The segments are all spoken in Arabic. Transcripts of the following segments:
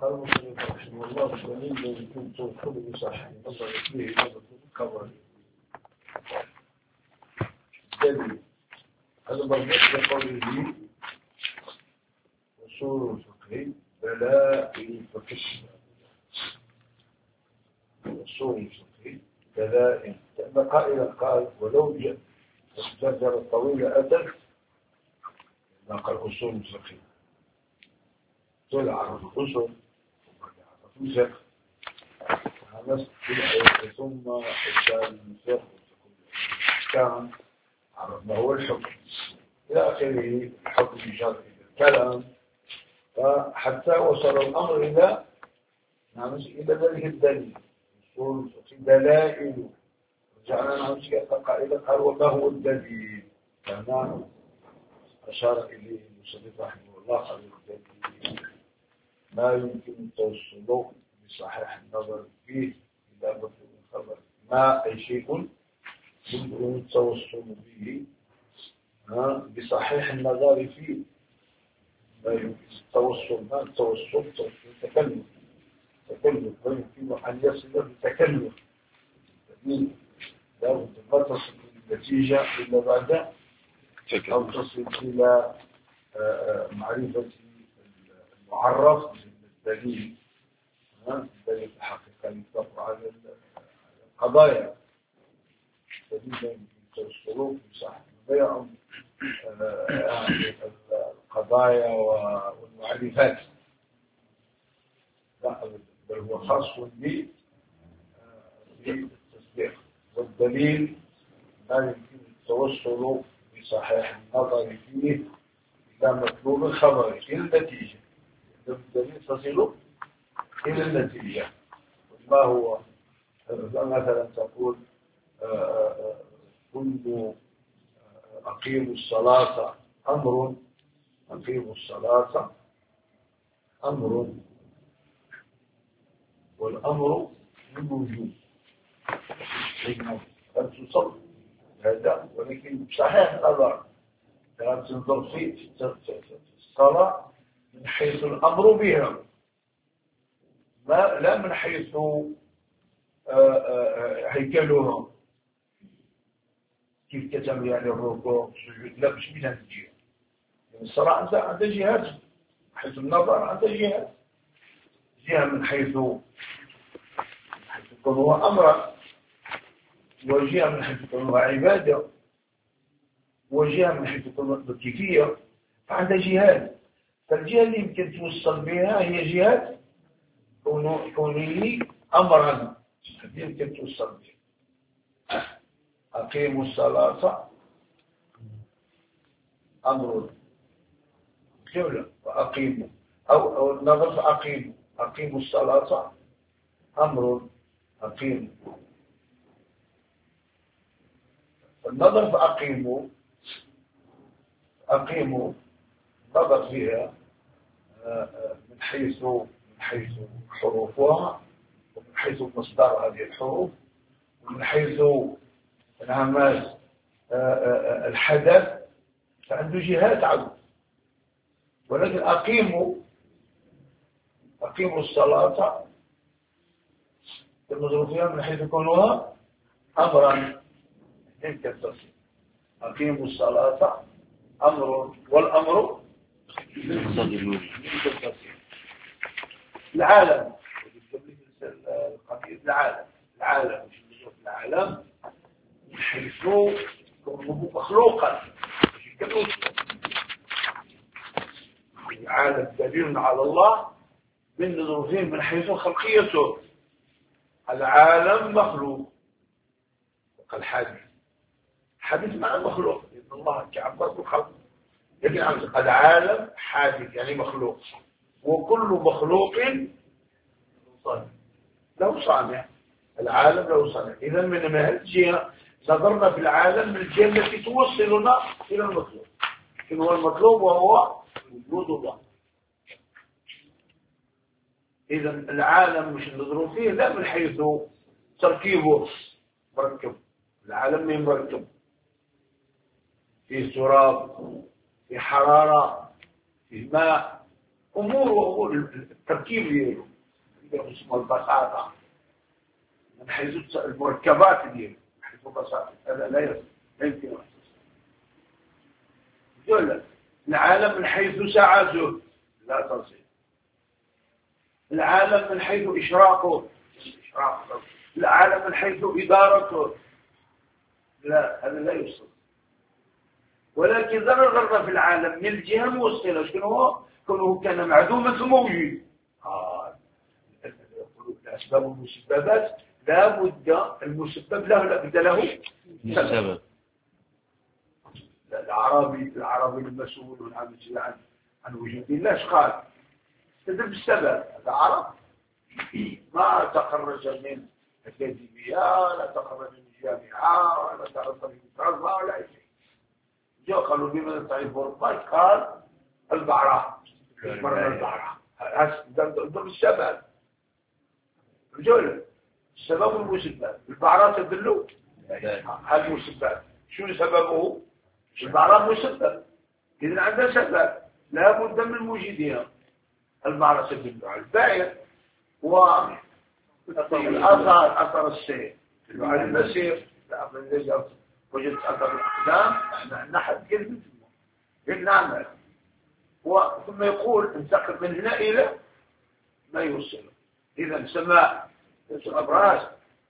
قال المصنف رحمه الله الدليل الذي كنت أدخل بصحيح نظر فيه نظر الكبر الدليل هذا مربوط بقوله أصول الفقه دلائل الفقه أصول الفقه دلائل لأن قائلا قال ولو جاء الزجر الطويل أتت نقل أصول الفقه تلعب الأصول الفقه ثم إشكال الفقه كان عرفنا هو الحكم إلى آخره الحكم شرعي الكلام فحتى وصل الأمر إلى ذلك الدليل أصول الفقه دلائل رجعنا نعمل قائلا قال وما هو الدليل كان أشار إليه المصنف رحمه الله قال الدليل ما يمكن التوصل بصحيح النظر فيه إلى مفهوم الخبر ما أي شيء يمكن التوصل به بصحيح النظر فيه ما يمكن التوصل ما التوصل تكلف ويمكن أن يصل بتكلف لا بد ما تصل النتيجة إلا بعد أو تصل إلى معرفة المعرف بالدليل الدليل الحقيقة يطلق على القضايا دليل السلوك بصح بيع القضايا والمعرفات بل هو خاص بالتصديق والدليل ما يمكن التوصل بصحيح النظر فيه إلى مطلوب الخبر إلى النتيجة الدليل تصل إلى النتيجة ما هو مثلا تقول كل أقيموا الصلاة أمر أقيموا الصلاة أمر والأمر من وجود أن تصل هذا ولكن صحيح النظر لا تنظر في الصلاة من حيث الأمر بها لا من حيث هيكلها كيف كتعمل يعني الركوع والسجود لا مش من هذه الجهة يعني الصلاة عندها جهات من حيث النظر عندها جهة من حيث يكون هو أمر وجهة من حيث يكون هو عبادة وجهة من حيث يكون هو كيفية فعندها جهات فالجهة اللي يمكن توصل بها هي جهات كونه أمرا يمكن توصل بها أقيموا الصلاة أمر جملة وأقيموا أو النظر أقيموا الصلاة أمر أقيموا النظر فأقيموا نظر فيها من حيث حروفها ومن حيث مصدر هذه الحروف ومن حيث انعماس الحدث فعنده جهات عدو ولكن أقيموا الصلاة المضروب فيها من حيث كونها أمرا تلك التصريف أقيموا الصلاة أمر والأمر العالم العالم العالم من حيث كونه مخلوقا العالم دليل على الله من نظرهم من حيث خلقيته العالم مخلوق وقال حادث مع المخلوق إن الله كعبر بالخلق لكن العالم حادث يعني مخلوق وكل مخلوق له صانع العالم له صانع إذا من هذه الجهة نظرنا في العالم من الجهة التي توصلنا إلى المطلوب لكن هو المطلوب وهو وجود الله إذا العالم مش نظروا فيه لا من حيث تركيبه مركب العالم من مركب في تراب في حرارة في ماء أمور التركيب ديالو اسمه البساطة، من حيث المركبات ديالو من حيث البساطة، هذا لا يمكن أن يصل. العالم من حيث ساعته لا تصل. العالم من حيث إشراقه، العالم من حيث إدارته لا، هذا لا يوصل. ولكن ذا الغرض في العالم من الجهة الموصلة شنو هو؟ كونه كان معدوما ثم وجد. الأسباب والمسببات لا بد المسبب له لا بد له سبب. العربي المسؤول عن وجود الله ايش قال؟ استدل بالسبب. هذا عرب ما تخرج من أكاديمية ولا تخرج من جامعة ولا تخرج من فرنسا ولا شيء. جاء قالوا بماذا تعرف أوروبا؟ قال البعراء. البعراء هذا السبب. رجل السبب والمسبب. البعراء تدلوا هذا المسبب. شو سببه؟ البعراء مسبب. إذن عندنا سبب لا بد من موجودها. البعراء تدل على الباعث أثر السير على المسير. وجدت أثر الأقدام نحن كلمة نعمل ثم يقول انتقل من هنا إلى ما يوصل. إذا السماء الأبراج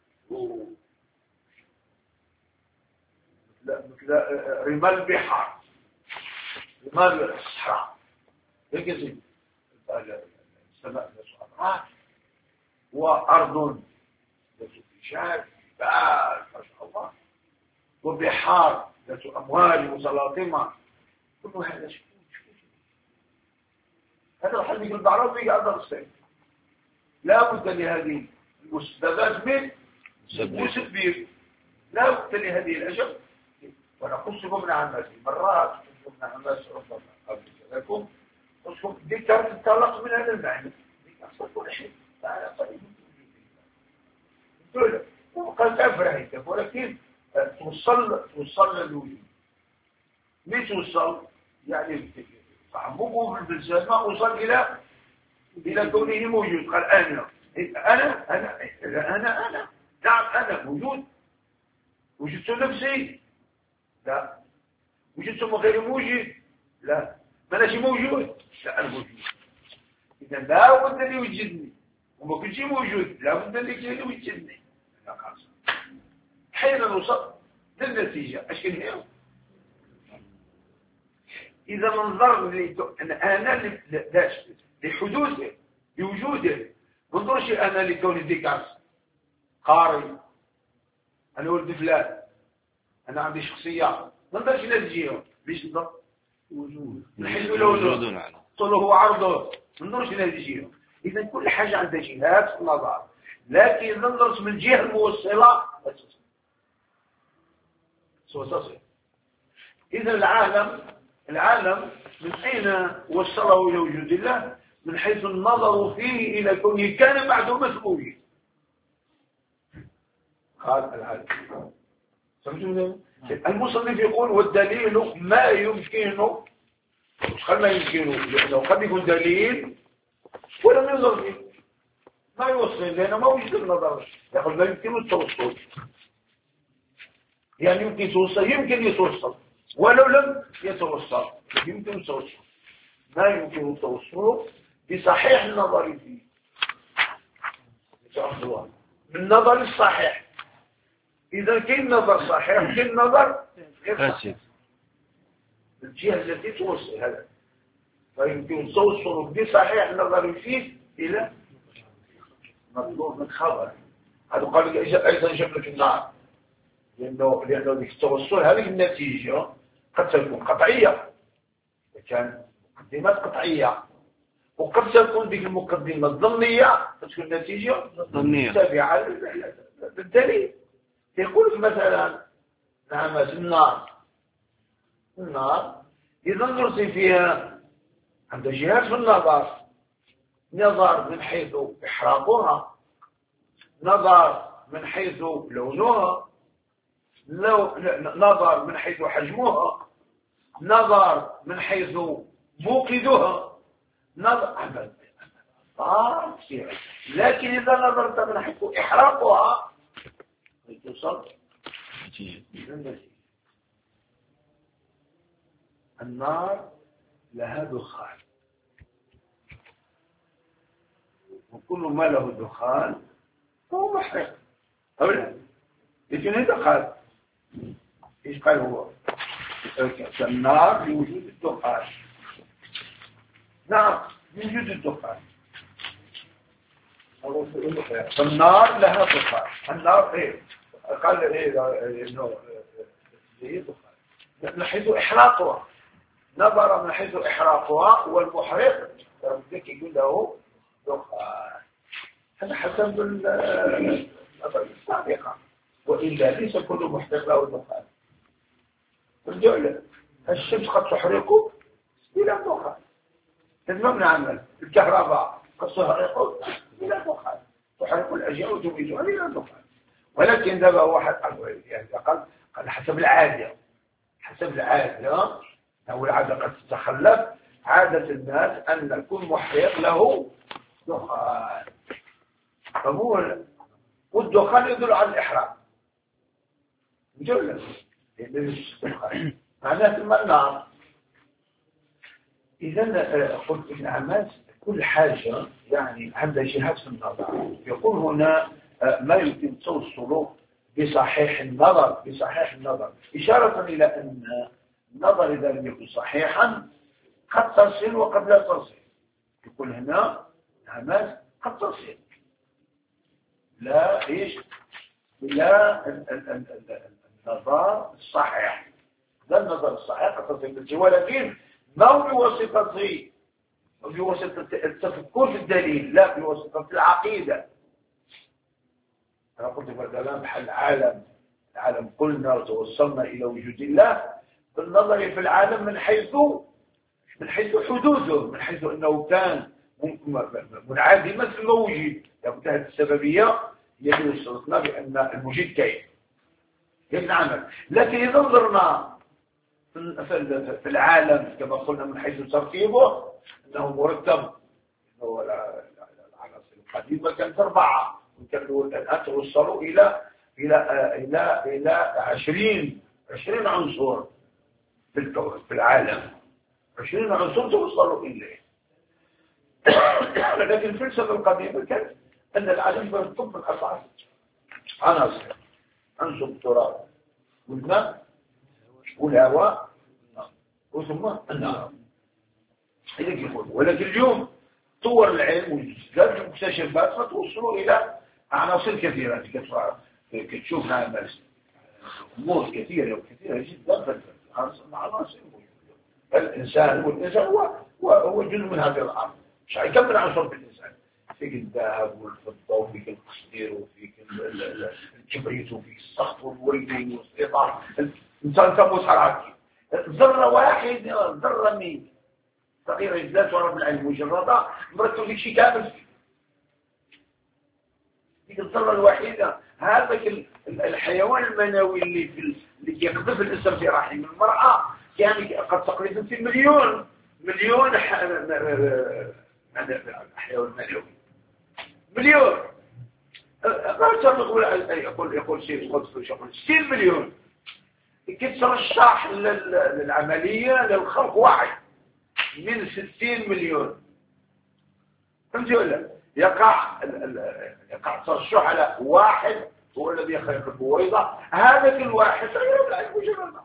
مثل رمال البحار، رمال الصحراء، هيك السماء الأبراج وأرض ذات فجاج جبال ما شاء الله، وبحار ذات أمواج متلاطمة. كل هذا شيء هذا الحل في البعراء في هذا الصيف. لا بد لهذه المسببات من مسبب. لا بد لهذه الأشياء. ونقصكم عن نفسي مرات قصكم عن نفسي ربما قبل لكم قصكم ذكر تنطلق من هذا المعنى أصلا كل شيء تعالى قريب تقول وقد أفرحك ولكن توصل للوجود. ليه توصل؟ يعني تعمقه في البلسان ما وصل إلى كونه موجود. قال أنا نعم أنا موجود. وجدت نفسي لا. وجدت غير موجود لا. ما أنا موجود لا. أنا موجود. إذا لا بد أن يوجدني وما كنت موجود لا بد أن يوجدني. حين نوصل للنتيجة أشكال هي إذا ننظر أنا لحدوثه لوجوده ما ننظرش أنا لكوني ديكارت قاري أنا ولد فلان أنا عندي شخصية ما ننظرش للجهة ليش ننظر وجود من حيث الوجود طوله وعرضه ما ننظرش للجهة. إذا كل حاجة عندها جهات في النظر لكن إذا ننظر من الجهة الموصلة تصل. إذا العالم من أين وصله إلى وجود الله؟ من حيث النظر فيه إلى كونه كان معدوما ثم قال العالم. سمعتم؟ المصنف يقول والدليل ما يمكنه. ما يمكنه لأنه قد يكون دليل ولم ينظر فيه ما يوصل لأنه ما وجد النظر. يقول ما يمكنه التوصل. يعني يمكن توصل يمكن يتوصل ولو لم يتوصل يمكن التوصل. ما يمكن التوصل بصحيح النظر فيه من النظر الصحيح. إذا كان نظر صحيح كان نظر فاسد الجهة التي توصل هذا. فيمكن التوصل بصحيح النظر فيه إلى مطلوب من خبر. هذا قال أيضا جبلة النار لأنه ذلك التوصل هذه النتيجة قد تكون قطعية. كان مقدمات قطعية وقد تكون ذيك المقدمة الظنية تكون النتيجة تابعة للدليل. يقول مثلا نعم النار إذا نرسل فيها عند جهات في النظر. نظر من حيث إحراقها، نظر من حيث لونها، نظر من حيث حجمها، نظر من حيث موقدها، نظر عمل كثيرة، لكن إذا نظرت من حيث إحراقها توصل النار لها دخان، وكل ما له دخان فهو محرق أو لا؟ لكن إذا قال إيش قال هو النار لوجود الدخان، نعم لوجود الدخان، فالنار لها دخان. النار إيه قال إيه إنه هي دخان من حيث إحراقها، نظر من حيث إحراقها والمحرق ذلك يقول له دخان. هذا حسب النظر السابقة، وإلا ليس كل محرق له دخان. الجولة الشمس قد تحرقه بلا دخان، تمام نعمل الكهرباء قد تحرقه بلا دخان، تحرق الأشياء وتميتها بلا دخان. ولكن ذا واحد يعني قال حسب العادة، حسب العادة أو العادة قد تتخلف عادة الناس أن كل محرق له دخان، فهو والدخان يدل على الإحراق جولة معناه النار. إذا قلت ابن عماس كل حاجة يعني عندها جهات في النظر، يقول هنا ما يمكن توصله بصحيح النظر إشارة إلى أن النظر إذا لم يكن صحيحا قد تصل وقد لا تصل. يقول هنا عماس قد تصل لا إيش لا النظر الصحيح، لا النظر الصحيح قد تصل، ولكن ما هو بواسطة التفكر في الدليل، لا بواسطة العقيدة. أنا قلت مثلا بحال العالم قلنا وتوصلنا إلى وجود الله بالنظر في العالم من حيث حدوده، من حيث أنه كان منعدما ثم وجد، لابد هذه السببية هي اللي وصلتنا بأن الموجود كاين نعمل. لكن إذا نظرنا في العالم كما قلنا من حيث ترتيبه أنه مرتب، أنه العناصر القديمة كانت 4 الآن توصلوا إلى 20 عنصر في الكون في العالم، 20 عنصر توصلوا إليه. لكن الفلسفة القديمة كانت أن العالم يرتب من 4 عناصر: عنصر التراب والماء والهواء وثم النار. ولكن اليوم طور العلم وزاد المكتشفات فتوصلوا إلى عناصر كثيرة. كتشوف أمور كثيرة جدا في العناصر. الإنسان هو جزء من هذه الأرض، مش هيكمل من عنصر بالإنسان. فيك الذهب والفضة وفيك القصدير وفيك الكبريت وفيك الصخر والوريد والسيطار. الإنسان تموت حرارتي ذرة واحد، ذرة مين صغيرة جدا تعرف العلم مجردة مركب لك شيء كامل فيه. ديك الذرة الوحيدة هذاك الحيوان المنوي اللي يقذف الإنسان في رحم المرأة يعني قد تقريبا في مليون حيوان منوي، مليون. يقول شيء قدس 60 مليون كترشح للعملية للخلق واحد من 60 مليون. فهمتوا ولا؟ يقع ترشح على واحد هو الذي يخلق البويضة. هذا الواحد غير العلم مجرد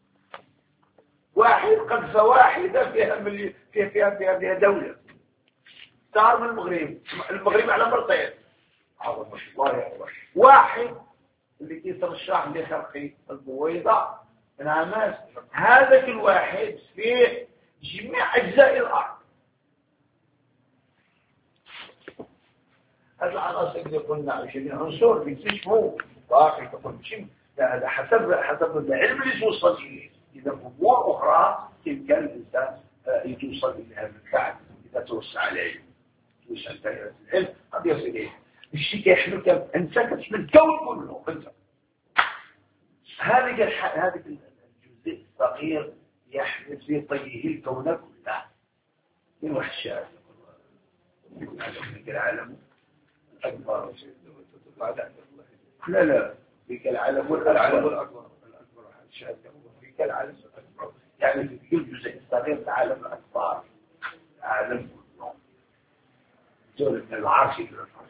واحد قذفة واحدة فيها دولة. تعرف المغرب على مرتين عظم الله يا الله. واحد اللي يترشح لخلق البويضة من عماس، هذا الواحد فيه جميع أجزاء الأرض. هذا العناصر اللي قلنا 20 عنصر بيكتشفوا باقي تقول شيء هذا حسب العلم اللي توصل إليه. إذا أمور أخرى كيف كان الإنسان يتوصل إليها من بعد إذا توسع العلم، توسع دائرة العلم قد يصل إليه. الشيء كيحملك أنت كتشمل الكون كله أنت. هذا الجزء الصغير يحمل في طيه الكون كله من واحد الشارع ذيك العالم الأكبر. لا ذيك العالم الأكبر ذيك العالم الأكبر، يعني في كل جزء صغير العالم الأكبر، العالم كله جل من العرش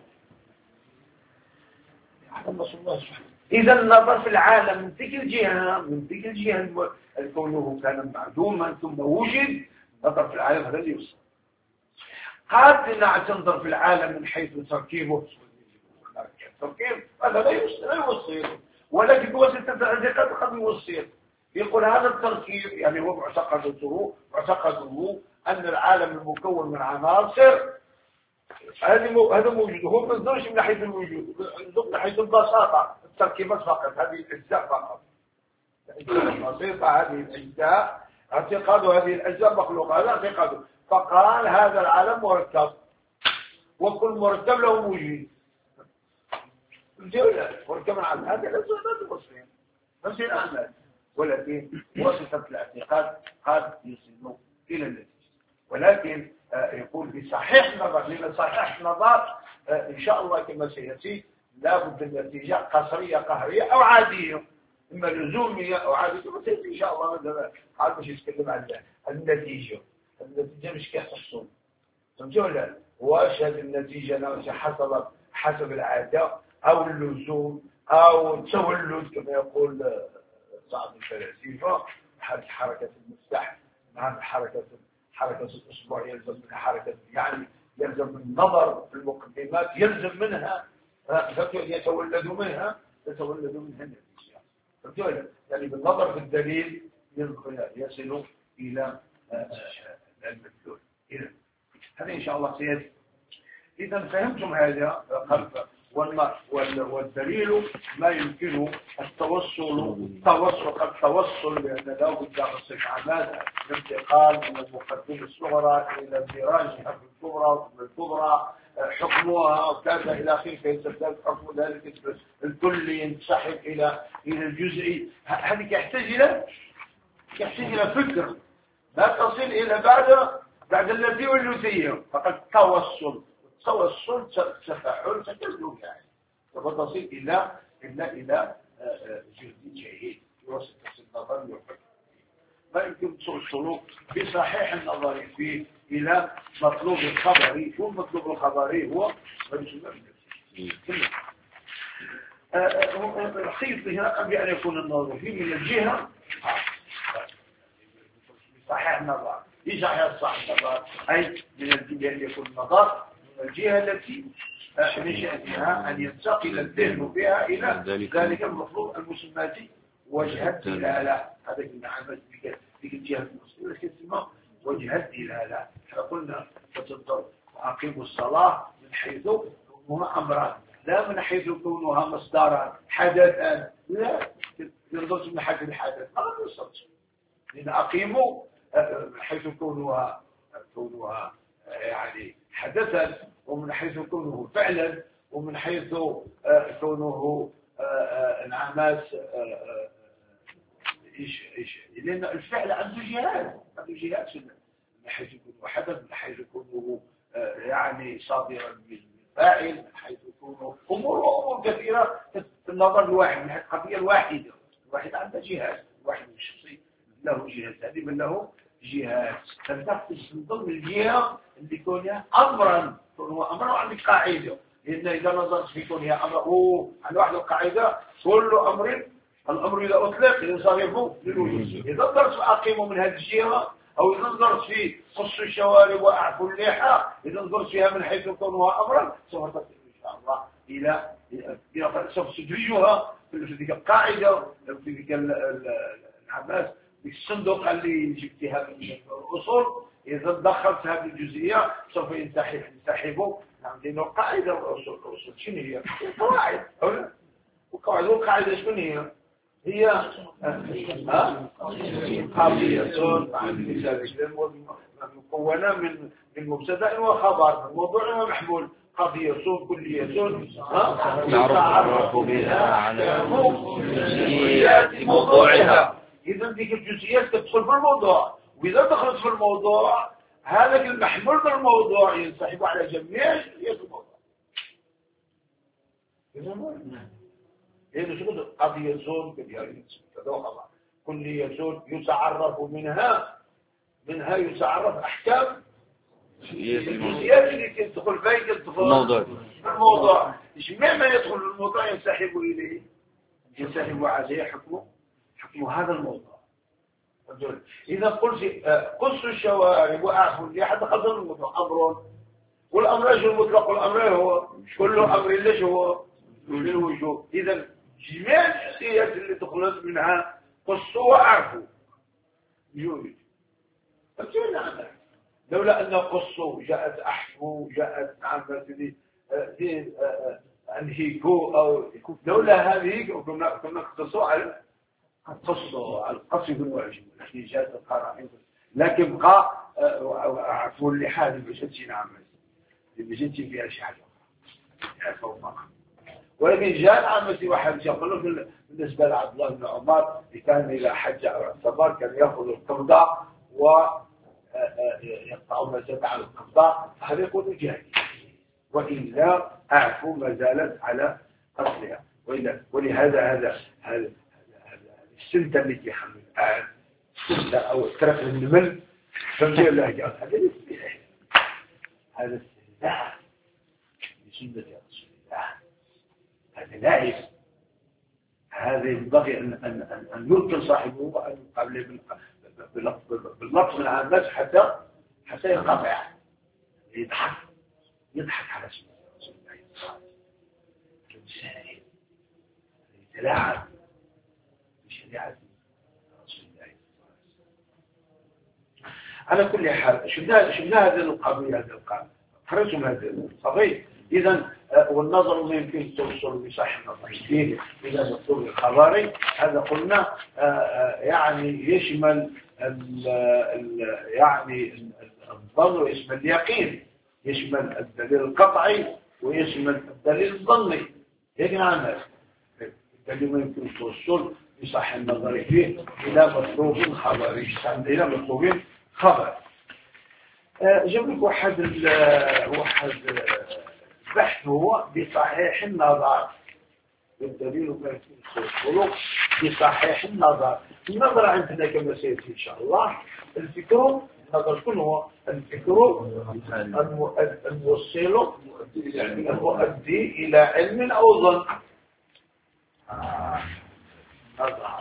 إذا النظر في العالم من تلك الجهة كونه كان معدوما ثم وجد، نظر في العالم هذا اللي يوصل. قد نعتنظر في العالم من حيث تركيبه، التركيب هذا لا يوصل، ولكن بواسطة الاعتقاد قد يوصل. يقول هذا التركيب يعني هو معتقده أن العالم المكون من عناصر هذا موجود، هو ما يصدرش من ناحية الوجود، من ناحية البساطة، التركيبات فقط، هذه الأجزاء فقط، البسيطة هذه الأجزاء، اعتقاد هذه الأجزاء مخلوقة، هذا اعتقاده. فقال هذا العالم مركب، وكل مركب له موجود. مركب العالم هذا لا المسلمين نفس الأعمال، ولكن واسطة الاعتقاد قد يصل إلى النتيجة. ولكن يقول بصحيح النظر، لأن صحيح النظر إن شاء الله كما سيأتي لابد النتيجة قصرية قهرية أو عادية، إما لزومية أو عادية، كما سيأتي إن شاء الله. مثلا قال باش يتكلم عن النتيجة مش كيحصل، فهمتوا ولا؟ واش هذه النتيجة حصلت حسب العادة أو اللزوم أو التولد كما يقول بعض الفلاسفة، حركة المفتاح مع حركة الأسبوع يلزم منها حركة، يعني يلزم من النظر في المقدمات، يلزم منها يتولد منها النتيجة. فهمتوا؟ يعني بالنظر في الدليل يصل إلى المدلول. هذا إن شاء الله سيأتي. إذا فهمتم هذا والدليل ما يمكن التوصل لأن لا بد من صفة الانتقال من المقدمة الصغرى إلى اندراجها في الكبرى حكمها وكذا إلى آخره، كي تبدأ حكم ذلك الكلي ينسحب إلى الجزئي. هذه يحتاج إلى فكر، لا تصل إلى بعد الذي واللوثية فقد توصل تفاعل تكلم، يعني وتصل إلى جهد جيد يوصل النظر والفكر. ما يمكن توصلوا بصحيح النظر فيه إلى مطلوب الخبري. شو المطلوب الخبري؟ هو ما يسمى بالنفس. الخيط هنا بأن يكون النظر فيه من الجهة صحيح النظر، ليس صحيح النظر أي من الجهة أن يكون النظر من الجهة التي من شأنها أن ينتقل الذهن بها إلى ذلك المطلوب المسمى وجه الدلالة. هذا كنا عمل في الجهة المسلمة كثيرا وجه الدلالة. فقلنا فتنظر وأقيموا الصلاة من حيث كونها أمرا، لا من حيث كونها مصدرا حدثا، لا ينظر من حيث الحدث ما نصدر، لأن أقيموا من حيث كونها يعني حدثا، ومن حيث كونه فعلا، ومن حيث كونه انعماس لأن الفعل عنده جهات من حيث كونه حدث، من حيث كونه يعني صادرا من فاعل، من حيث كونه أمور كثيرة في النظر الواحد من القضية الواحدة. الواحد عنده جهات، الواحد الشخصي له جهات، هذه من له جهات تنتقص من ضمن الجهة اللي كونها أمرا، هو أمر عندك قاعدة، لأن إذا نظرت في كونها أمر عن واحد القاعدة كل الأمر إذا أطلق ينصرف للوجود. إذا نظرت في أقيمه من هذه الجهة، أو إذا نظرت في قص الشوارب وأعفو اللحى، إذا نظرت فيها من حيث كونها أمرا سوف تصل إن شاء الله إلى سوف تدرجها في تلك القاعدة، في تلك العباس الصندوق اللي جبتها من الأصول. إذا دخلت هذه الجزئية سوف ينسحبوا. عندنا قاعدة الأصول شنو هي؟ القواعد والقاعدة شنو هي؟ هي قضية مكونة من مبتدأ وخبر، موضوع ومحمول. قضية كلية تعرف بها على جزئيات موضوعها. إذا ذيك الجزئيات تدخل في الموضوع، وإذا دخلت في الموضوع هذا المحمول بالموضوع ينسحب على جميع جزئيات الموضوع. لأنه شغل قد يزول كل يزول يتعرف منها يتعرف أحكام الجزئيات اللي تدخل فيه تدخل الموضوع. جميع ما يدخل في الموضوع ينسحب إليه، ينسحب عليه حكم هذا الموضوع. إذا قلت قص الشوارب وأعفوا اللي حتى قدر الموضوع أمر، والأمر ليش المطلق، والأمر هو كل أمر ليش هو للوجوب. إذا جميع الجزئيات اللي دخلت منها قصوا وأعفوا يوجد. لولا أن قصوا جاءت أحفوا جاءت عامة أنهيكوا أو لولا هذه كنا قصوا على القصي بالواجب التي جاءت القرائن، لكن بقى عفوا لحال بجدتي نعم بجدتي فيها شيء حاجة ولكن جاء عامة واحد يقول بالنسبة لعبد الله بن عمر كان إذا حج أو اعتمر كان يأخذ القبضة ويقطع ما زاد على القبضة، هذا يقول جاهل، وإلا أعفو ما زالت على أصلها. ولهذا هذا السلطة التي يحمل الآن السلطة أو الترك النمل فمجيء الله جاء هذا السلاح، هذا السلاح بسنة رسول الله، هذا لائف، هذا ينبغي أن يركن صاحبه وأن يقابله باللفظ العامات حتى ينقطع، يضحك على سنة رسول الله صلى الله عليه وسلم، يساعد يتلاعب بشريعة رسول الله صلى الله عليه وسلم. على كل حال شفنا هذه القضية، خرجتم هذه القضية. إذا والنظر ما يمكن توصل بصح النظر فيه إلى مطلوب الخبري، هذا قلنا يعني يشمل يعني الظن ويشمل اليقين، يشمل الدليل القطعي ويشمل الدليل الظني. هيك نعمل الدليل ما يمكن توصل بصح النظر فيه إلى مطلوب خبري، إلى مطلوب خبري. جاب لك واحد بحث هو بصحيح النظر، والدليل ما يكون الخلق بصحيح النظر. النظر عندنا كما سيأتي إن شاء الله الفكر، النظر شكون هو؟ الفكر الموصل المؤدي إلى علم أو ظن. نظر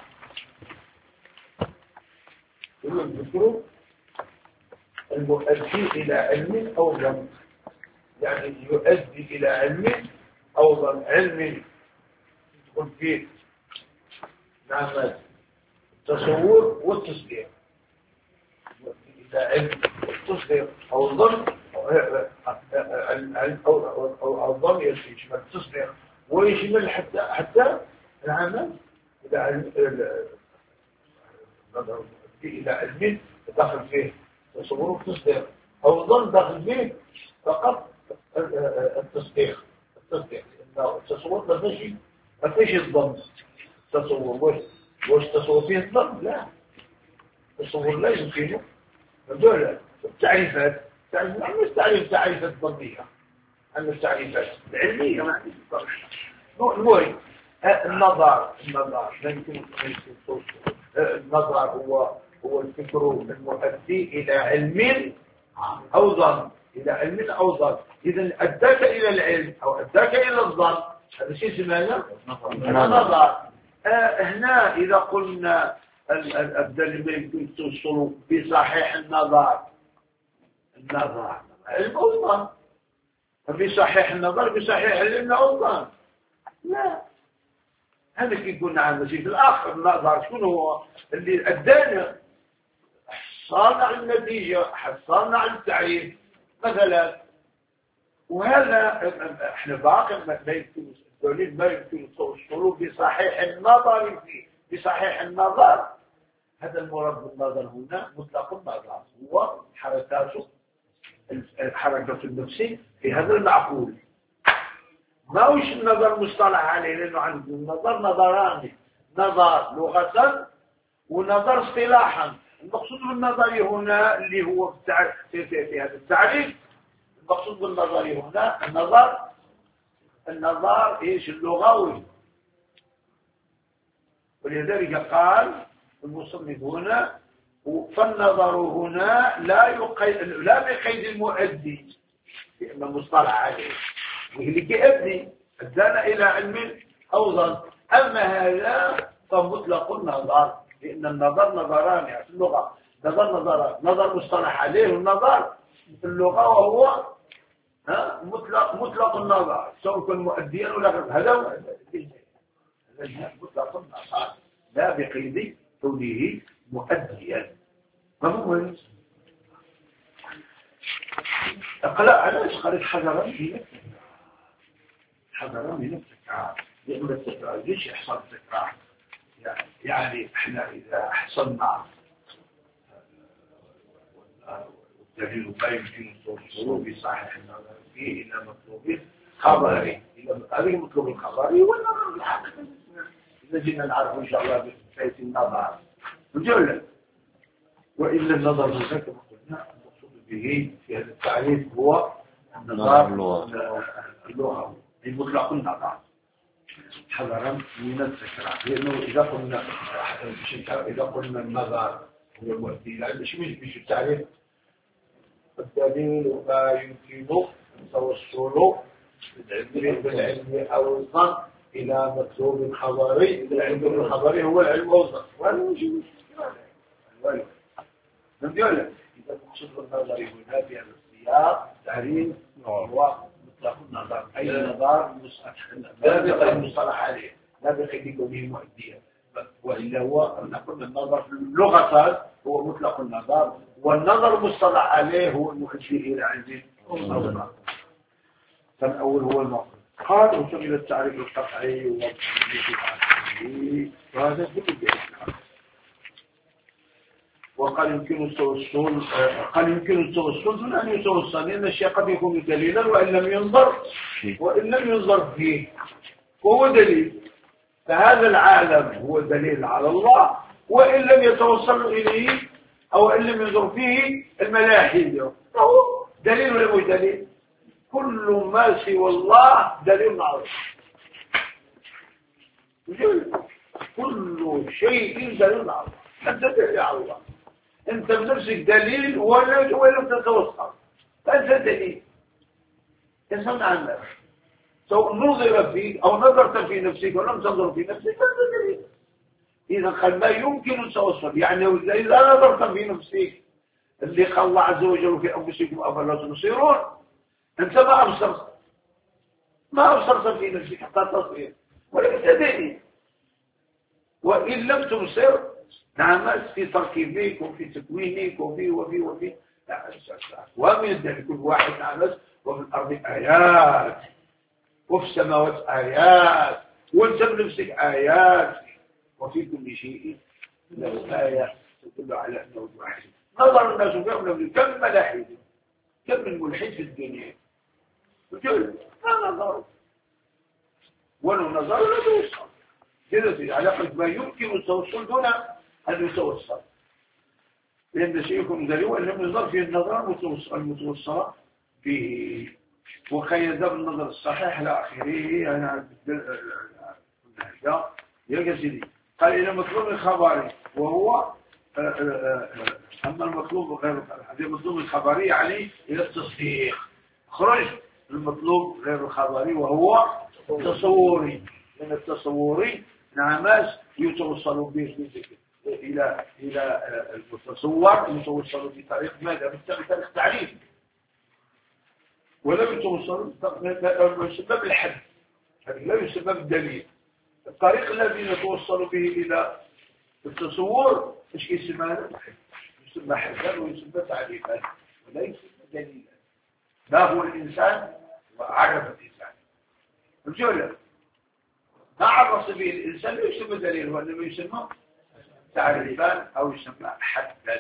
الفكر المؤدي إلى علم أو ظن، يعني يؤدي إلى علم أو ظن. علم يدخل فيه نعم التصور والتصديق، يؤدي إلى علم والتصديق أو ظن أو ظن يشمل التصديق ويشمل حتى العمل إلى علم إلى علم داخل فيه تصور والتصديق، أو ظن داخل فيه فقط التصديق. لأنه التصور ما فيش الظن. التصور واش التصور فيه الظن؟ لا، التصور لا يمكنه دول التعريفات. مش تعريفات الظنية، أما التعريفات العلمية ما عنديش المهم النظر لا يمكن توصل. النظر هو الفكر المؤدي إلى علم أو ظن، إلى علم أو ظن. إذا أداك إلى العلم أو أداك إلى الظن، هذا شيء اسمه النظر. هنا إذا قلنا الدليل يمكن توصل بصحيح النظر علم أو ظن، بصحيح النظر بصحيح علم أو ظن، لا. هذا كي قلنا عن مسيح الآخر النظر شكون هو؟ اللي أدانا حصلنا على النتيجة، حصلنا على التعريف مثلا. وهذا احنا باقي ما يمكن الدليل ما يمكن توصله بصحيح النظر فيه. بصحيح النظر هذا المراد بالنظر هنا مطلق النظر، هو حركة النفسي في هذا المعقول. ما هوش النظر مصطلح عليه، لأنه عندنا النظر نظران، نظر لغة ونظر اصطلاحا. المقصود بالنظر هنا اللي هو في هذا التعريف، المقصود بالنظر هنا النظر ايش اللغوي. ولذلك قال المصنف هنا فالنظر هنا لا بقيد المؤدي، لأن المصطلح عليه واللي كيأدي أدانا إلى علم أو ظن. أما هذا فمطلق النظر، لأن النظر نظران في اللغة، نظر مصطلح عليه النظر في اللغة، وهو مطلق النظر سواء كان مؤديا ولا غير. هذا هو مطلق النظر لا بقيد كونه مؤديا. فهو اقلع علاش قالت حذرا من نفسك، حذرا من نفسك، لأن التكرار ليش يحصل تكرار؟ يعني احنا اذا حصلنا والدليل لا يمكن توصله بصحيح النظر فيه الى مطلوب خبري، هذه مطلوب الخبري والنظر الحقيقي. اذا جينا نعرف ان شاء الله بكيفيه النظر نقول، والا النظر هنا كما قلنا المقصود به في هذا التعريف هو النظر اللغوي المطلق النظر حذرا من التكرار. لانه اذا قلنا النظر هو المؤدي لا مش التعريف، الدليل ما يمكن توصله بالعلم او الظن الى مطلوب خبري. العلم الخبري هو العلم والظن، وهذا مش مشكله. نقول لك اذا المقصود بالنظر هنا في هذا السياق تعريف هو مطلق النظر، اي نظر لا بقيد مصطلح عليه، لا بقيد كونه مؤديا، والا هو نقول النظر لغه هو مطلق النظر، والنظر مصطلح عليه هو المؤدي الى علم النظر. فالاول هو المقصود. قال وصل الى التعريف القطعي والتعريف وهذا كله بإسلام. وقال يمكن التوصل، قال يمكن التوصل دون ان يتوصل، لان الشيء قد يكون دليلا وان لم ينظر فيه وهو دليل. فهذا العالم هو دليل على الله وان لم يتوصل اليه او ان لم ينظر فيه الملاحده، فهو دليل ولا مش دليل؟ كل ما سوى الله دليل معروف، كل شيء دليل معروف. انت دليل على الله، انت بنفسك دليل ولم تتوصل، فانت دليل. يسمى عنك سواء نظر فيك او نظرت في نفسك ولم تنظر في نفسك فانت دليل. اذا قال ما يمكن التوصل، يعني اذا نظرت في نفسك اللي قال الله عز وجل في انفسكم افلا تبصرون، انت ما ابصرت في نفسك حتى تصير، ولكن دليل. وان لم تبصر نعم في تركيبك وفي تكوينك وفي ومن الدليل كل واحد نعم. وفي الارض ايات وفي السماوات ايات وانت بنفسك ايات، وفي كل شيء له آية تدل على انه واحد. نظر الناس فيهم كم ملاحد، كم من ملحد في الدنيا، وجل ما نظر ولو نظر لا توصل. كذا علاقة ما يمكن التوصل دون أن يتوصل، لأن شيء دليل وأن لم ينظر فيه النظر المتوصلة به، وقيد بالنظر الصحيح إلى آخره. أنا يا سيدي قال إلى مطلوب الخبري وهو أما المطلوب غير هذا المطلوب الخبري يعني إلى التصديق. خرج المطلوب غير الخبري وهو تصوري، لأن التصوري نعماس يتوصل به إلى المتصور، يتوصل بطريق ماذا؟ بطريق تعريف، ولا يتوصل بسبب الحد، هذا لا يسمى بالدليل. الطريق الذي نتوصل به إلى التصور ايش يسمى؟ يسمى حدا ويسمى تعريفا ولا يسمى دليلا. ما هو الإنسان وعرف الإنسان الجولة ما عرف به الإنسان لا يسمى دليل وإنما يسمى تعريفا أو يسمى حدا.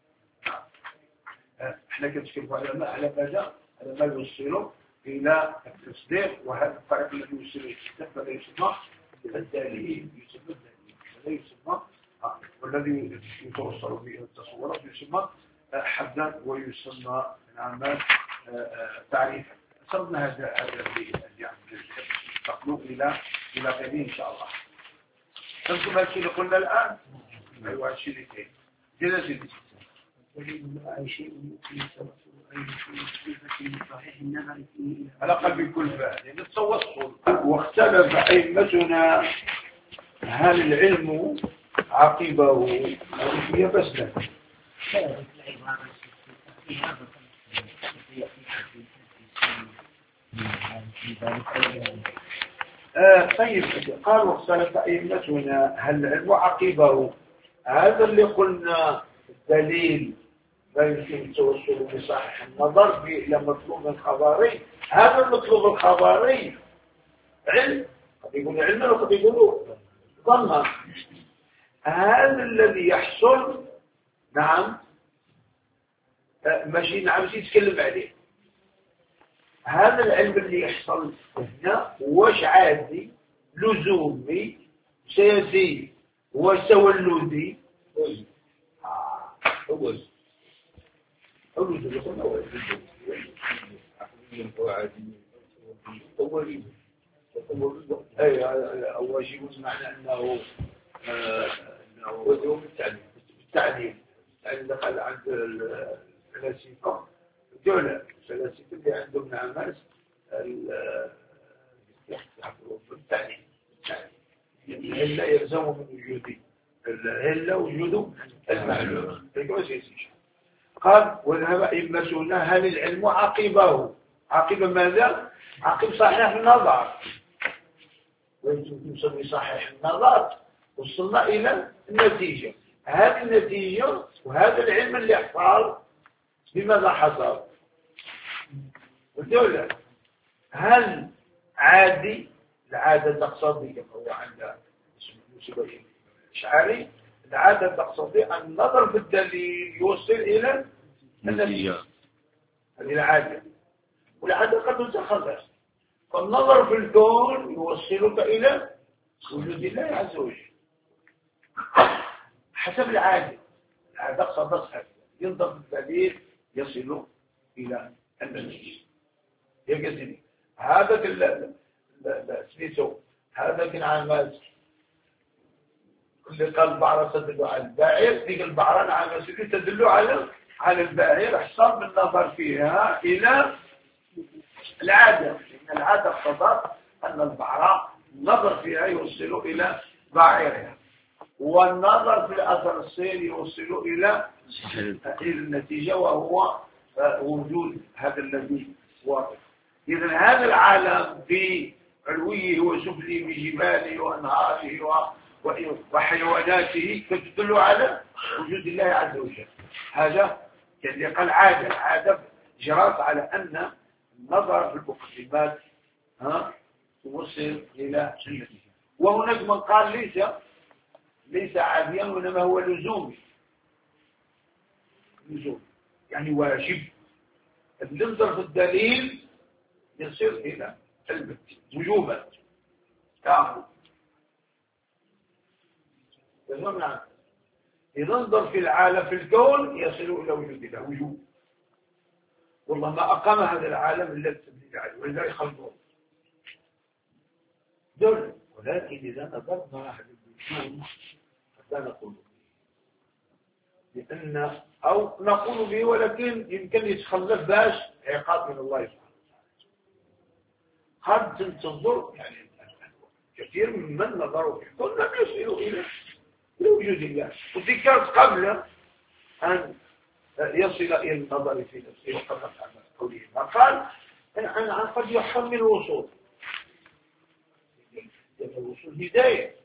احنا كنتكلم على ماذا؟ على ما يوصله إلى التصديق، وهذا الطريق الذي يوصله إلى التصديق فلا يسمى الدليل، يسمى الدليل ولا يسمى والذي يتوصل به التصورات يسمى حدا ويسمى نعم تعريفا. صرنا هذا يعني تقلوب إلى قليل إن شاء الله. فانتم هالشيء اللي قلنا الآن أيوة هالشيء اللي كاين جلسي أي شيء يمكن أي شيء صحيح النظر فيه على قلب كل فاعل يعني التوصل. واختلف أئمتنا هل العلم عقبه هي بس لا طيب قال واختلف أئمتنا هل العلم عقبه. هذا اللي قلنا الدليل لا يمكن التوصل بصحيح النظر إلى مطلوب خبري. هذا المطلوب الخبري علم، قد يقول علما وقد يقولوا ظنا. هذا الذي يحصل نعم ماشي نعم يتكلم عليه. هذا العلم اللي يحصل هنا واش عادي لزومي سياسي وتولدي واجب معنى انه وجوب التعليم دخل عند الفلاسفه دولة الفلاسفه اللي عندهم نعماس التعليم الهلة يلزم من وجودي الهلة وجوده المعلوم. قال وذهب أئمتنا هل العلم عقبه. عقب ماذا؟ عقب صحيح النظر. ويمكن نسمي صحيح النظر وصلنا إلى النتيجة. هذه النتيجة وهذا العلم اللي حصل بماذا حصل؟ والدولة هل عادي العادة تقتضي كما هو عند المسلمين الأشعري العادة تقتضي النظر في الدليل يوصل إلى النتيجة. هذه العادة والعادة قد تتخلص. فالنظر في الكون يوصلك إلى وجود الله عز وجل حسب العادة. العادة اقتضت ينظر في الدليل يصل إلى النتيجة. يقصدني هذا سميته هذا كان عامل اللي قال البعرة تدل على الباعر ديك البعرة عامل تدل على الباعر حسب النظر فيها إلى العادة. لأن العادة اقتضت أن البعرة النظر فيها يوصل إلى باعرها والنظر في الأثر السير يوصل إلى النتيجة وهو وجود هذا الذي واقف. إذن هذا العالم بعلويه وسفله بجباله وأنهاره وحيواناته تدل على وجود الله عز وجل. هذا يعني قال عادة جرات على أن النظر في المقدمات توصل إلى النتيجة. وهناك من قال ليس عاديا وإنما هو لزومي يعني واجب. النظر في الدليل يصير إلى النتيجة وجوبا كامل. إذا نظر في العالم في الكون يصل إلى وجود الله وجوب. والله ما أقام هذا العالم إلا التدليل عليه ولذلك خلقه دل. ولكن إذا نظرنا هذا الوجود حتى نقول لأن أو نقول به ولكن يمكن يتخلف باش عقاب من الله سبحانه وتعالى. قد تنظر يعني كثير من نظروا في الكون لم يصلوا إلى وجود الله. وذكرت قبل أن يصل إلى النظر في نفسه وقد فعل قوله ما قال أن قد يحصل من الوصول هداية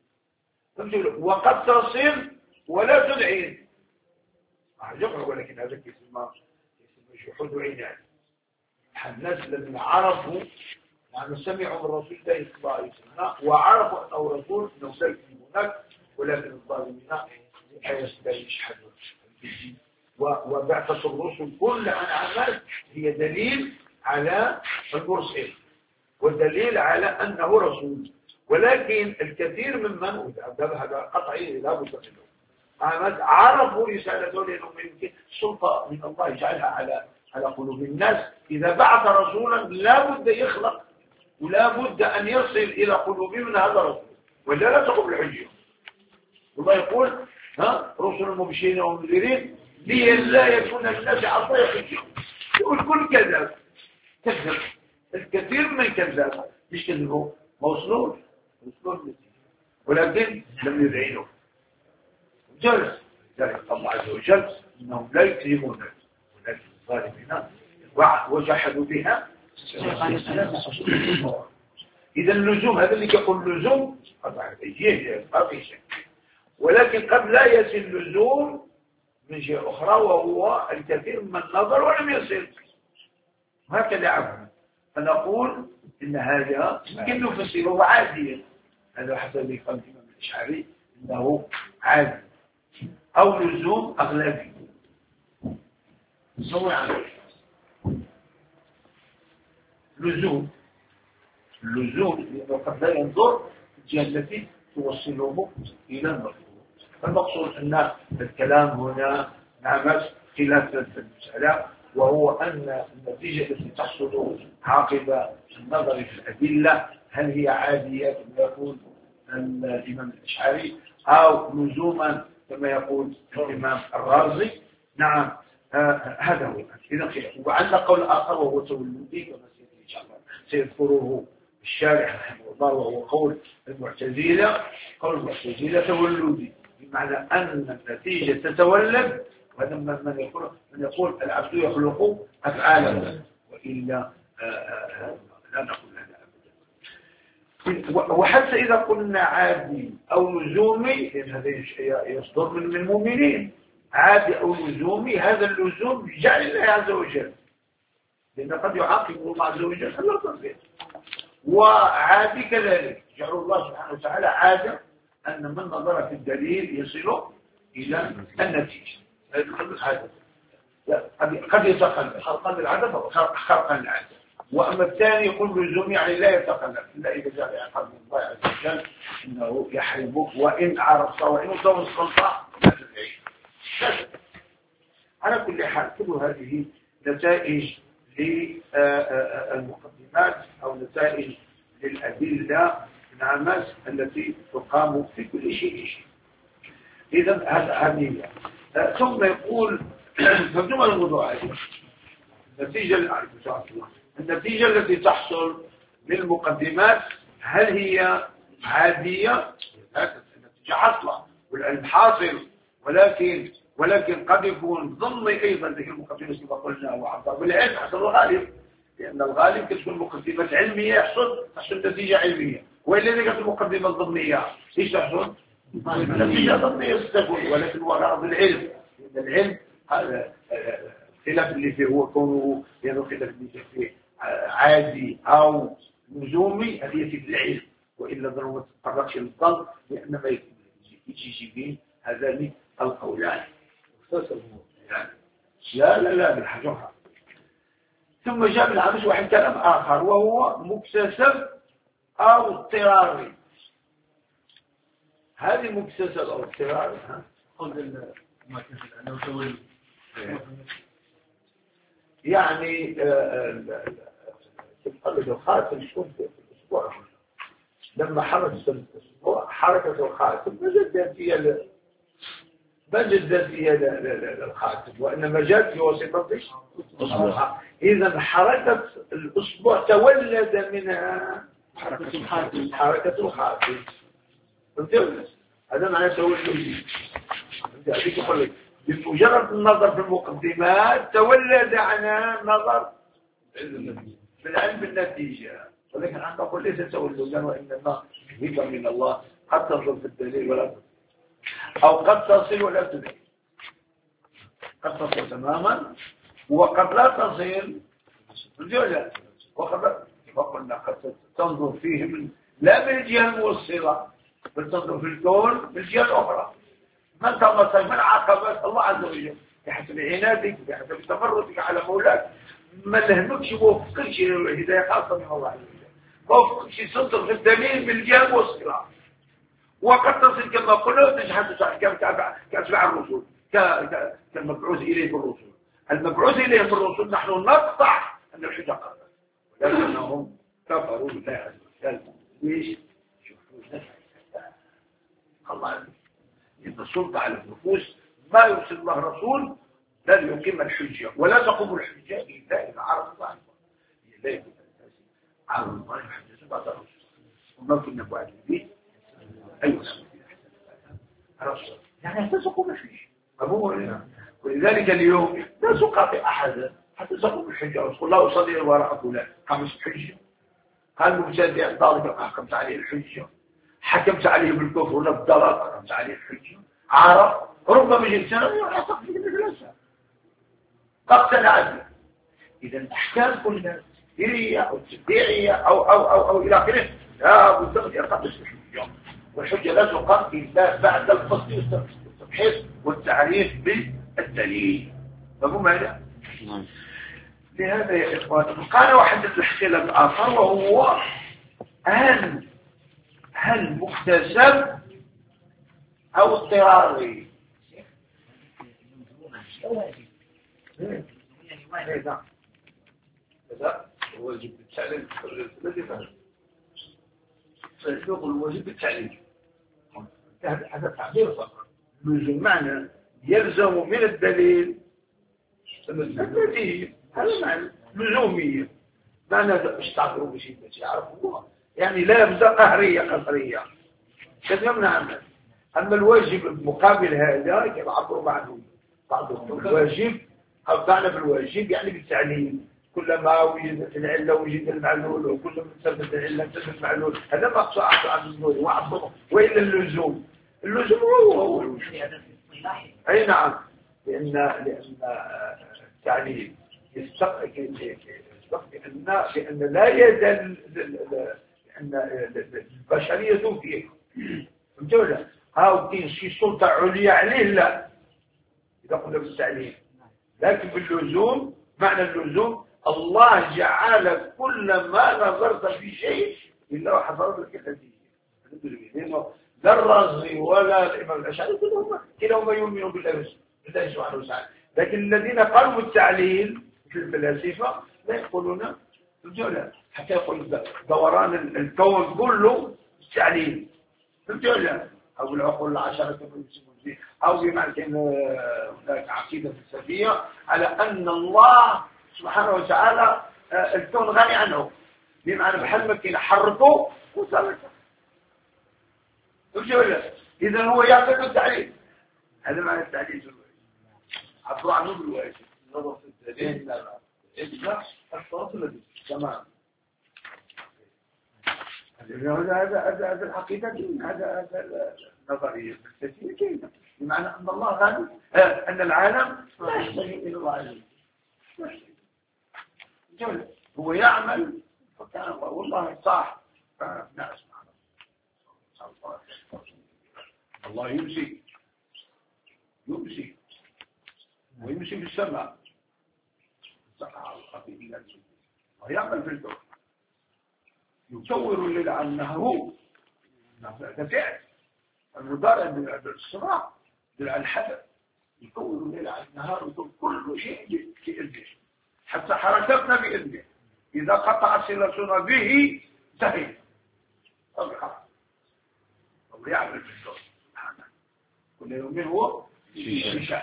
وقد تصل ولا تدعي ولكن هذا يسمى جحود عناد. الناس الذين عرفوا يعني سمعوا من رسول الله صلى الله عليه وسلم وعرفوا أنه رسول أنه لا يكذبونك ولكن الظالمين لا يشهدون. وبعثة الرسل كل أنعامات هي دليل على المرسل والدليل على أنه رسول. ولكن الكثير ممن هذا قطعي لا بد منه عرفوا رسالته لأنهم يمكن سلطة من الله يجعلها على قلوب الناس. إذا بعث رسولا لا بد يخلق ولا بد أن يصل إلى قلوبهم من هذا الرسول، ولا لا تقوم الحجة. الله يقول رسل مبشرين ومنذرين لئلا يكون للناس على الله حجة. يقول كل كذاب كذب، الكثير من الكذاب مش كذبوا ما وصلوش ولكن لم يذعنوا جلس. ذلك الله عز وجل انهم لا يكذبون ولكن الظالمين وجحدوا بها. اذا اللزوم هذا اللي يقول لزوم طبعا يجيه ما في شيء، ولكن قد لا يصل اللزوم من شيء اخرى وهو الكثير من النظر ولم يصل. هكذا عفوا فنقول ان هذا يمكن نفسره عاديا، هذا حسب ما قال الامام الاشعري انه عادي او لزوم اغلبي. نسوي عنه لزوم لأنه قد لا ينظر الجهة التي توصله إلى المطلوب. فالمقصود أن الكلام هنا نعمل خلاف المسألة، وهو أن النتيجة التي تحصل عقب النظر في الأدلة هل هي عادية كما يقول الإمام الأشعري أو لزوما كما يقول الإمام الرازي. نعم هذا هو. إذا وعندنا قول آخر وهو تولدي كما إن شاء الله سيذكره الشارح رحمه الله، وهو قول المعتزلة. قول المعتزلة تولدي بمعنى أن النتيجة تتولد، وهذا من يقول العبد يخلق أفعاله وإلا لا نقول هذا أبدا. وحتى إذا قلنا عادي أو لزومي هذا يصدر من المؤمنين، عادي أو لزومي هذا اللزوم بجعل الله عز وجل، لأن قد يعاقب الله عز وجل فلا تصير. وعادي كذلك جعل الله سبحانه وتعالى عادة أن من نظر في الدليل يصل إلى النتيجة. قد يتقلب خلقا للعادة خلقا للعادة. وأما الثاني يقول لزوم يعني لا يتقلب إلا إذا جاء يعقب الله عز وجل إنه يحرمك وإن عرفت وإن توصلت لا تدعي. على كل حال كل هذه نتائج للمقدمات أو نتائج للأدلة النعمات التي تقام في كل شيء. إذا هذه ثم يقول فبدون الموضوع النتيجة التي تحصل للمقدمات هل هي عادية؟ النتيجة حصلة والعلم حاصل، ولكن قد يكون ضمني أيضا ذلك المقدمات كما قلنا وعبر بالعلم حصل الغالب، لأن الغالب تكون مقدمات علمية تحصل نتيجة علمية، وإلا إذا كانت المقدمة الضمنية إيش تحصل؟ نتيجة ضمنية ستكون، ولكن هو غرض العلم، لأن العلم هذا خلاف اللي فيه هو كونه يعني خلاف اللي فيه عادي أو لزومي هذه في العلم، وإلا ضرورة تتطرقش للظن لأن ما يجي به هذان القولان. لا بالحجرها. ثم جاء بالعمس واحد كلام آخر وهو مكتسب أو اضطراري. هذه مكتسب أو اضطراري يعني تقلد الخاتم شوف في الأسبوع لما حركت الأسبوع حركة الخاتم ما جدت هي للخاتم، وإنما جاءت في وسيطة الأسبوع. إذا حركة الأسبوع تولد منها حركة الخاتم. هذا معنى تولد. هذيك يقول لك بمجرد النظر في المقدمات تولد عنها نظر بالعلم بالنتيجة، ولكن أنا أقول ليس تولدا وإنما هبة من الله قد تنظر في الدليل ولا تدري، أو قد تصل ولا تدري، قد تصل تماما وقد لا تصل بالجولة، وقد قلنا قد تنظر فيه لا من الجهة الموصلة بل تنظر في الكون بالجهة الأخرى. من تمسك من عقبات الله عز وجل بحسب عنادك بحسب تمردك على مولاك ما لهمكش وفقكش الهداية خاصة من الله عز وجل، وفقكش تنظر في الدليل بالجهة الموصلة، وقد تصل كما قلنا تجحد كأتباع الرسل كالمبعوث إليه بالرسل. المبعوث إليه بالرسل نحن نقطع أن الحجة قامت، ولكنهم كفروا بالله عز وجل. ليش؟ شوفوا الله إن السلطة على النفوس ما يرسل الله رسول لن يقيم الحجة، ولا تقوم الحجة إلا إذا عرف الله لا يقوم الناس عرف الله الحجة بعد الرسل. وما كنا بعد البيت أيوة رسول يعني تقوم الحجة. ولذلك اليوم لا تقاطع أحدا حتى تقوم الحجة. رسول الله صلى وراء فلان خمس حجة، قال مبتدع ضارب حكمت عليه الحجة، حكمت عليه بالكفر ولا بالضلال حكمت عليه الحجة، عرف ربما جئت سنة ويعتقد في المجلسة اقتنع به. إذا الأحكام كلها تفسيرية أو تبديعية أو إلى آخره لا بد من إقامة الحجة، والحجة لا تقام إلا بعد الفصل والتبحيث والتعريف بالدليل. مفهوم هذا؟ لهذا يا إخوان قال واحد الاختلاف الآخر وهو هل مكتسب أو اضطراري؟ هذا واجب التعليم الذي فهم فاللغة الواجب التعليم هذا تعبير فقط. بمعنى يلزم من الدليل الدليل هذا معنى لزومية. معنى مش تعبيره بشيء يعرفوها يعني لا يبدأ قهرية قصرية كذا يمنع عنه. أما الواجب مقابل هذا يعبر بعضهم الواجب أو معنى بالواجب يعني بالتعليم. كلما وجدت العلة وجد المعلول، وكلما ثبت العلة ثبت المعلول. هذا ما أقصى عن النور وعبره. وإلا اللزوم هو أي نعم. لأن التعليم لأن لا يد لأن البشرية فيه فهمتوا هاو كاين شي سلطة عليا عليه لا إذا قلنا بالتعليم. لكن باللزوم معنى اللزوم الله جعل كل ما نظرت في شيء إلا وحضرت لك النتيجة. لا الرازي ولا الإمام الأشعري كلاهما يؤمنون بالله سبحانه وتعالى. لكن الذين قالوا بالتعليل مثل الفلاسفة لا يقولون بالجولة حتى يقول دوران الكون كله التعليل بالجولة أو العقول العشرة أو بمعنى أن هناك عقيدة فلسفية على أن الله سبحانه وتعالى الكون غني عنه، بمعنى بحال ما كاين حركه وتركه بالجولة. إذا هو يعتقد التعليل. هذا معنى التعليل عبروا عنه بالواجب نظر في الدليل لا الصوت الذي تمام. هذا الحقيقة هذا النظرية الفلسفية كيف بمعنى أن الله غني أن العالم لا يحتاج إلى الله عز وجل. هو يعمل فكان والله صح ناس الله يمسي ويمشي في السماء ويعمل في الكون يكور الليل عن النهار. هذا فعل المضارع بالصراع بالحدث يكور الليل عن النهار ويكون كل شيء بإذنه حتى حركتنا بإذنه. إذا قطع صلتنا به انتهينا. الله يعمل في الكون سبحانه كل يوم هو في شأن.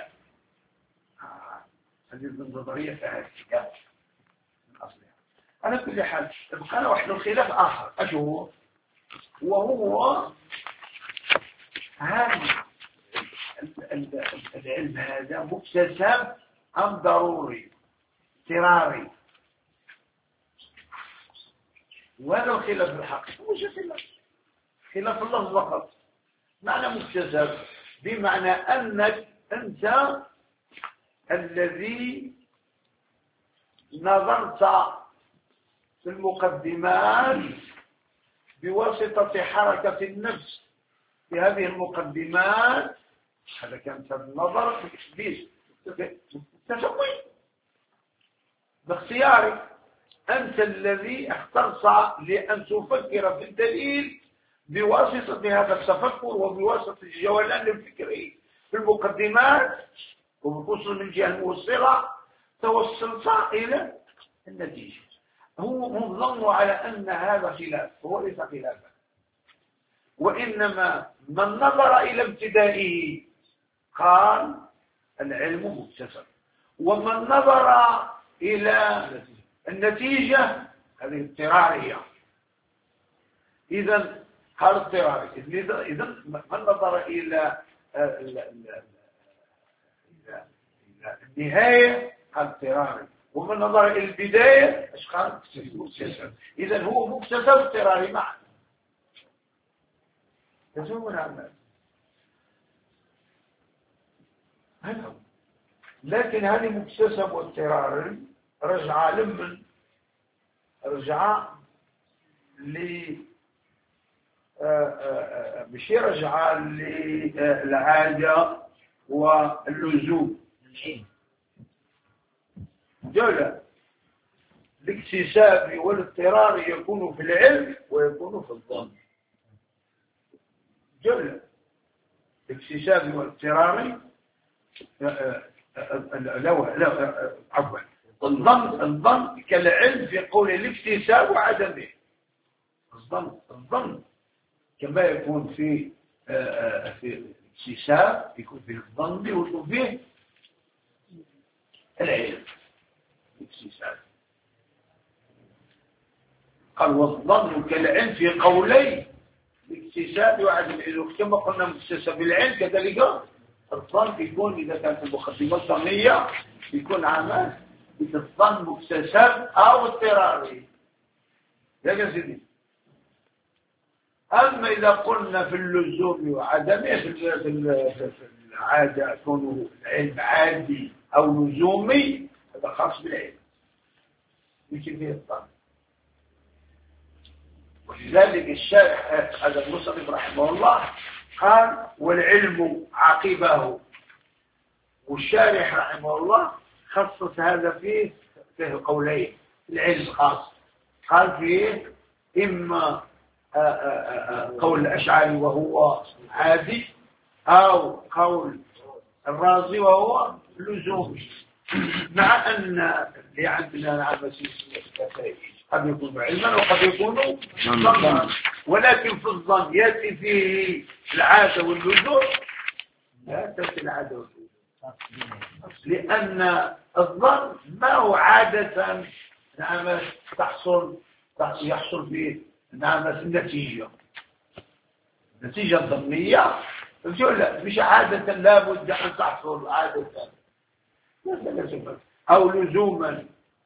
هذه النظرية فاسدة من أصلها. على كل حال يبقى له واحد الخلاف آخر أشهر وهو هل العلم هذا مكتسب أم ضروري اضطراري؟ وهذا الخلاف الحقيقي مش خلاف اللفظ فقط. معنى مكتسب بمعنى أنك أنت الذي نظرت في المقدمات بواسطة حركة النفس في هذه المقدمات. هذا كان النظر بالتشوي باختيارك. أنت الذي اخترت لأن تفكر في الدليل بواسطة هذا التفكر وبواسطة الجولان الفكري في المقدمات وبالوصول من جهة الموصلة توصلت إلى النتيجة. هم ظنوا على أن هذا خلاف، هو ليس خلافا، وإنما من نظر إلى ابتدائه قال العلم مكتسب، ومن نظر إلى النتيجة هذه اضطرارية. إذا قال اضطراري. إذا من نظر إلى النهاية قال اضطراري، ومن نظر إلى البداية ايش قال؟ مكتسب. إذا هو مكتسب اضطراري معا. تفهمون عن هذا. لكن هذه مكتسب واضطراري رجع لمن رجع مش رجع للعادة واللزوم. جل الاكتساب والاضطرار يكون في العلم ويكون في الظن. جل الاكتساب والاضطرار لا عفوا الظن كالعلم في قول الاكتساب وعدمه. الظن كما يكون في الاكتساب يكون فيه الظن ويكون فيه العلم. الاكتساب قال والظن كالعلم في قولي الاكتساب وعدمه. كما قلنا مكتسب العلم كذلك الظن يكون إذا كانت المقدمة الظنية يكون عمل إذا الظن مكتسب أو اضطراري. يا سيدي. أما إذا قلنا في اللزوم وعدمه في العادة كونه العلم عادي أو لزومي هذا خاص بالعلم يمكن فيه الظن. ولذلك الشارح هذا المصنف رحمه الله قال والعلم عقبه، والشارح رحمه الله خصص هذا فيه قولين. العلم خاص قال فيه إما قول الأشعري وهو عادي أو قول الرازي وهو لزومي. مع أن اللي عندنا على مسيح قد يكون علما وقد يكون ظنا، ولكن في الظن يأتي فيه العادة واللزوم لا تأتي العادة واللزوم، لأن الظن ما هو عادة نعم يحصل فيه نعم النتيجة الظنية لا مش عادة لا بد أن تحصل عادة أو لزوما.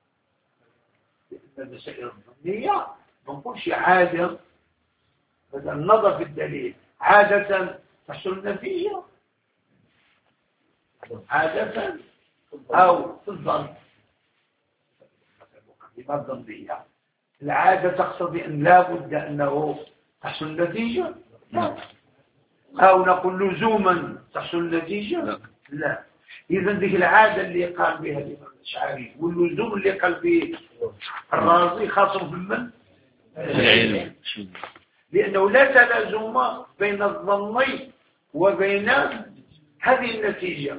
المسائل الظنية ما نقولش عادة مثلا النظر في الدليل عادة تحصل النتيجة عادة أو في الظن. المقدمات الظنية العادة تقتضي أن لا بد أنه تحصل النتيجة لا، أو نقول لزوما تحصل النتيجة لا. إذا ذيك العادة اللي قال بها الإمام الأشعري واللزوم اللي قال به الرازي خاصم في من؟ العلم. لأنه لا تلازم بين الظن وبين هذه النتيجة.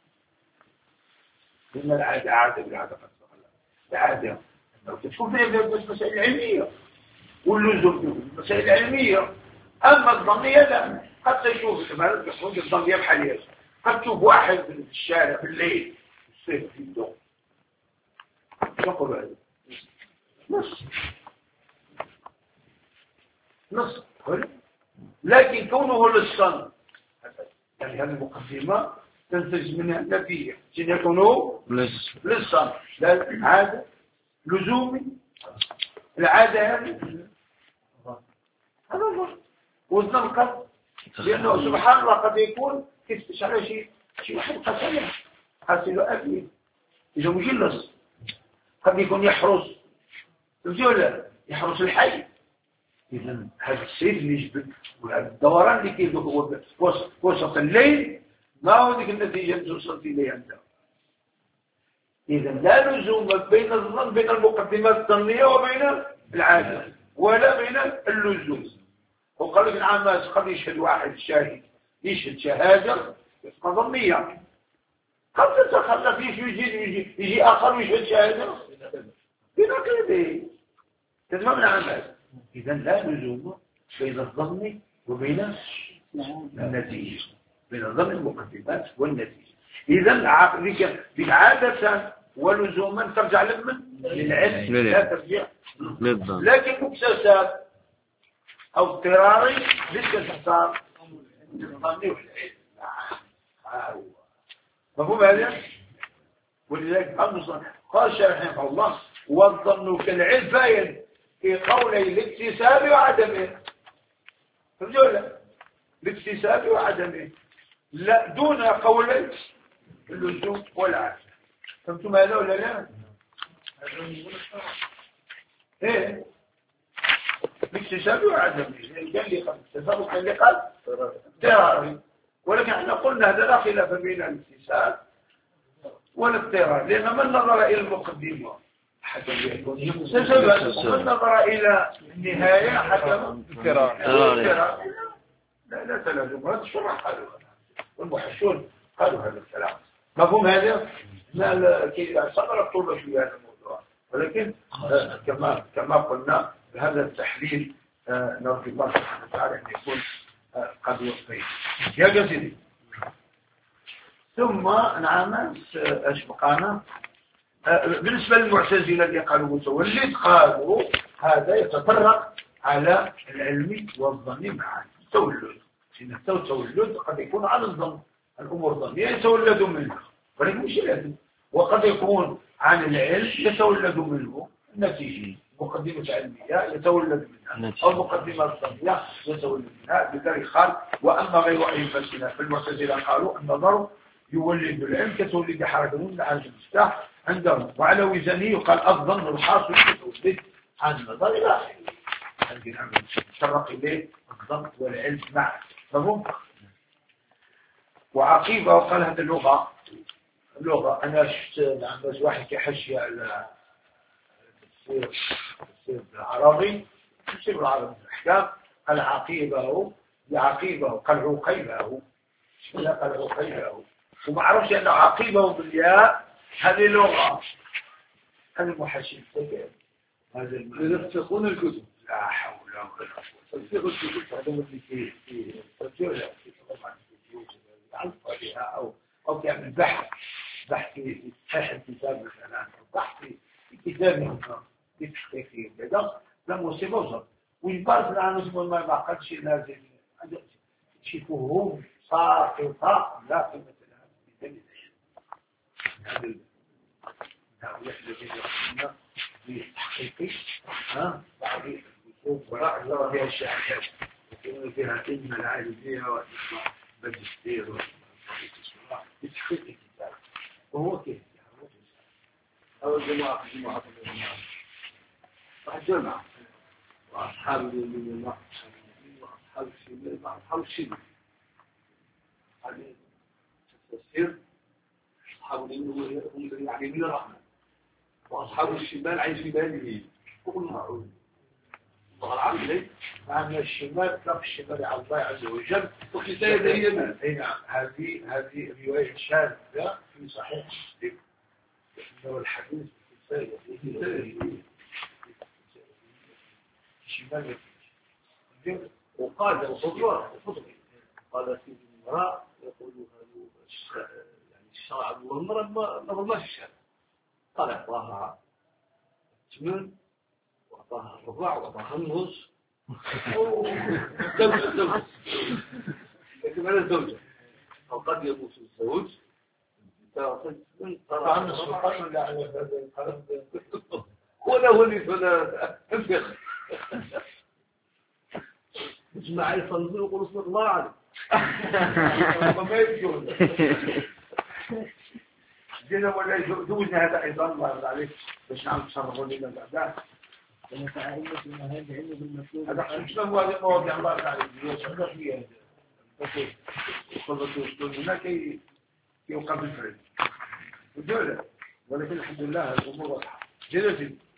لأن العادة عادة بالعادة العادة تكون فيها المسائل العلمية واللزوم المسائل العلمية. أما الظنية لا، قد تشوف الظنية بحالية قد تشوف واحد في الشارع في الليل الصيف في الدوم شقل هذا نص لكن كونه للصن يعني هذه المقدمة تنتج منها النتيجة يكونه للصن لا عادة لزومي. العادة هذه هذا هو وزن القلب، لأنه سبحان الله قد يكون كيف على شيء واحد قتله قتله أكيد إذا مجلس قد يكون يحرس ولا يحرس الحي. إذا هذا السيف اللي يجبد وهذا الدوران اللي كيف وسط الليل ما هو ذيك النتيجة اللي توصلت إليها أنت. إذا لا لزوم بين الظن بين المقدمات الظنية وبين العادة ولا بين اللزوم. وقال لك نعم قد يشهد واحد شاهد يشهد شهادة يبقى ظنية، قد تتخلف يجي آخر ويشهد شهادة بنقيضه تتفهم نعم. إذا لا لزوم بين الظن وبين النتيجة، بين الظن المقدمات والنتيجة. إذا عادة ولزوما ترجع للعلم لا ترجع للظن، لكن مكتسب أو اضطراري لسه تختار الظن والعلم. مفهوم هذا؟ ولذلك قال الشارح رحمه الله والظن كالعلم باين في قولي الاكتساب وعدمه. فهمتوا ولا؟ الاكتساب وعدمه لا دون قولي اللزوم والعدم. فهمتم هذا ولا لا؟ ايه الاكتساب وعدمه قال لي قال اكتساب وقال لي قال اضطراري، ولكن احنا قلنا هذا لا خلاف بين الاكتساب والاضطرار، لان من نظر الى المقدمه حكم يكون سبب، ومن نظر الى النهايه حكم اضطرار. لا تلازم. هذا الشرح قالوا والمحشون قالوا هذا الكلام. مفهوم هذا؟ لا صبر الطلبة في هذا الموضوع، ولكن كما قلنا بهذا التحليل نرجو الله سبحانه وتعالى ان يكون قد وفيت يا جزيري. ثم نعم ايش بقانا بالنسبه للمعتزله اللي قالوا متولد، قالوا هذا يتطرق على العلم والظن معا. التولد إن التولد قد يكون على الظن، الامور ظنيه يتولد منها ولكن مش لازم، وقد يكون عن العلم يتولد منه النتيجه، مقدمه علميه يتولد منها او مقدمه ظنيه يتولد منها. لذلك قال واما غير ائمتنا فالمعتزله قالوا النظر يولد العلم كتولد حركه من حركه المفتاح عندهم، وعلى وزنه يقال الظن الحاصل يتولد عن النظر الى اخره. عندنا نتطرق اليه الظن والعلم معا. مفهوم؟ وعقيبه وقال هذه اللغه انا شفت نعم واحد كحشيه على التفسير العربي، التفسير العربي الاحكام قال عقيبه قال عقيبه قال عقيبه، وما عرفش انه عقيبه بالياء. هذه لغه، هذا المحشي هذا ينسخون الكتب. لا حول ولا قوه الا بالله. تنسيخ الكتب هذا اللي في تفسير او كان بحث في صحيح الكتاب مثلا، بحث في كتاب في تحقيقي كذا لم يوصل ويبارك الان اسمه ما بعقدش لازم شي فهوم ساقطه لا قيمه لها بدليل. هذا الذي يقولنا بتحقيقي بعض الكتب وراء فيها الشهادات يكون فيها علم العالم فيها واسمها ماجستير بتحقيق الكتاب، وهو كيف أو الجماعة الجماعة وأصحاب اليمين وأصحاب الشمال وأصحاب الشمال. هذه التفسير أصحاب اليمين هم الذين عن يمين الرحمن، وأصحاب الشمال عن شماله هم المعون. الله العظيم ليه؟ عن الشمال تلقى الشمال على الله عز وجل وكتاب اليمين. أي نعم. هذه رواية شاذة في صحيح مسلم، إنه الحديث شمال وقال قال في المرأة يقول يعني الشرع والمرأة ما ظلمش الشارع، قال أعطاها الثمن وأعطاها الربع وأعطاها النص زوجة لكن هذا الزوجة أو قد يموت الزوج طبعا السلطان ولا على هذا القرض ولا ولي ولا انفق اسمع يصلي ويقول اسم الله عليه ما يجوز جينا ولا يجوزنا هذا ايضا الله يرضى عليك باش نعم تصرفوا لنا بعد هذا حسنا هو هذه المواضيع الله يرضى عليك يوصلنا فيها هناك يوقف الفريق ودولة، ولكن الحمد لله الأمور واضحة. جلسي